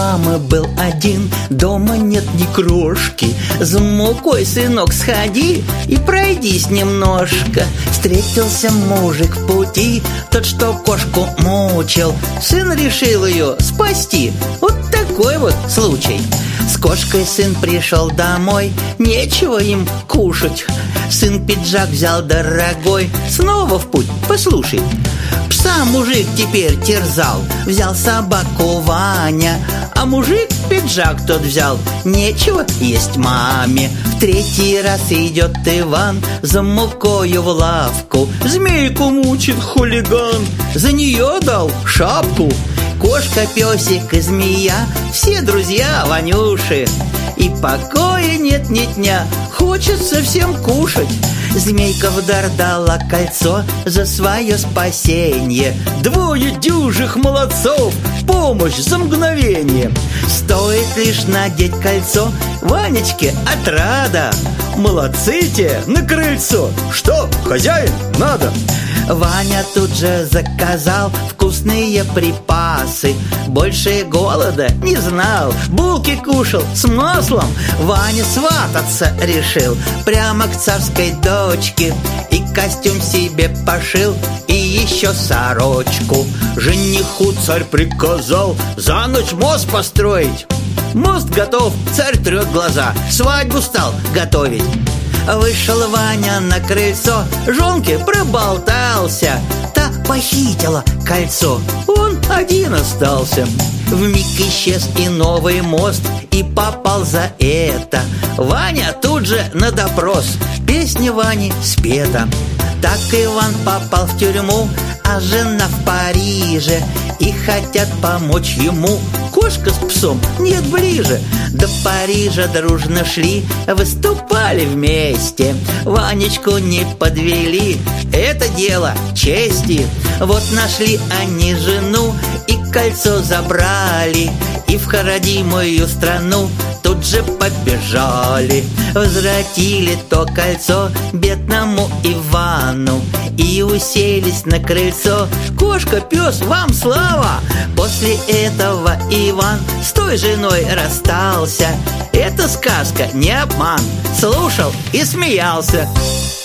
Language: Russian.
мамы был один, дома нет ни крошки. За мукой, сынок, сходи и пройдись немножко. Встретился мужик в пути, тот, что кошку мучил. Сын решил ее спасти. Вот такой вот случай. С кошкой сын пришел домой, нечего им кушать. Сын пиджак взял дорогой, снова в путь, послушай. Пса мужик теперь терзал, взял собаку Ваня, а мужик пиджак тот взял, нечего есть маме. В третий раз идет Иван за мукою в лавку. Змейку мучит хулиган, за нее дал шапку. Кошка, песик и змея, все друзья Ванюши. И покоя нет ни дня, хочется всем кушать. Змейка в дар дала кольцо за свое спасение. Двое дюжих молодцов, помощь за мгновение. Стоит лишь надеть кольцо, Ванечке отрада. Молодцы те на крыльцо, что, хозяин, надо? Ваня тут же заказал вкусные припасы. Больше голода не знал, булки кушал с маслом. Ваня свататься решил прямо к царской дочке. И костюм себе пошил, и еще сорочку. Жениху царь приказал за ночь мост построить. Мост готов, царь трет глаза, свадьбу стал готовить. Вышел Ваня на крыльцо, жонке проболтался. Та похитила кольцо, он один остался. Вмиг исчез и новый мост, и попал за это. Ваня тут же на допрос, песня Вани спета. Так Иван попал в тюрьму, а жена в Париже. И хотят помочь ему, кошка с псом нет ближе. До Парижа дружно шли, выступали вместе. Ванечку не подвели, это дело чести. Вот нашли они жену и кольцо забрали. И в родимую страну тут же побежали. Возвратили то кольцо бедному Ивану. И уселись на крыльцо. Кошка, пес, вам слава! После этого Иван с той женой расстался. Это сказка, не обман. Слушал и смеялся.